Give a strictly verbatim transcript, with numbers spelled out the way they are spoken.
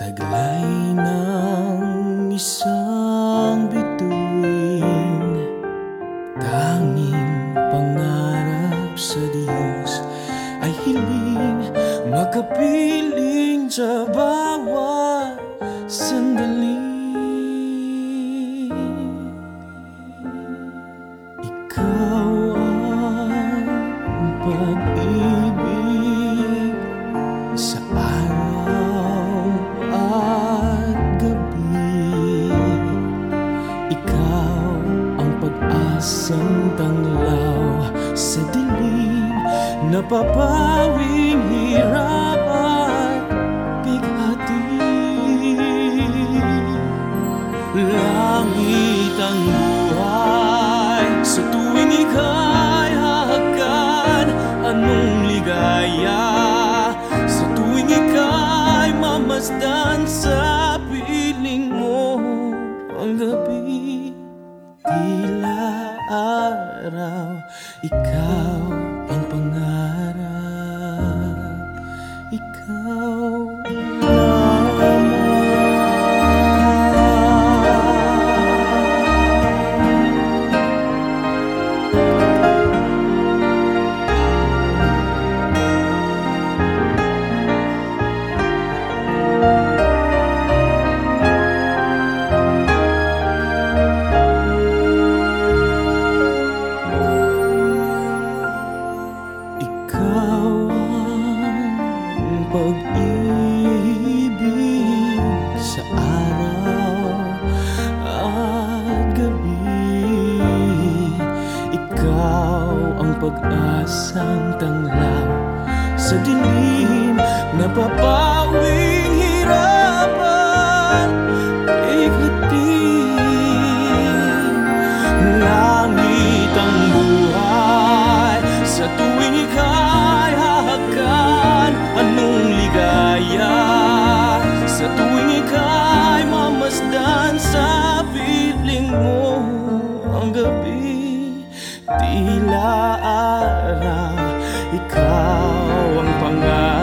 Taglay ng isang bituin, tanging pangarap sa Diyos ay hiling makapiling sa bawat sandali. Ikaw ang pag-ibig sa araw at gabi. Ikaw ang pag-asang tanglaw sa dilim, napapawing hirap at bighati. Langit ang buhay sa tuwing ika'y hahagkan. Anong ligaya sa tuwing ika'y mamasdan sa piling mo. Ang gabi tila araw, ikaw ang pangarap, ikaw lamang. Pag-ibig sa araw at gabi. Ikaw ang pag-asang tanglaw sa dilim, napapawing hirapan ikati. Langit ang buhay sa tuwing ika'y hahagkan. Anong ligaya sa tuwing ika'y mamasdan sa piling mo. Ang gabi tila araw, ikaw ang pangarap,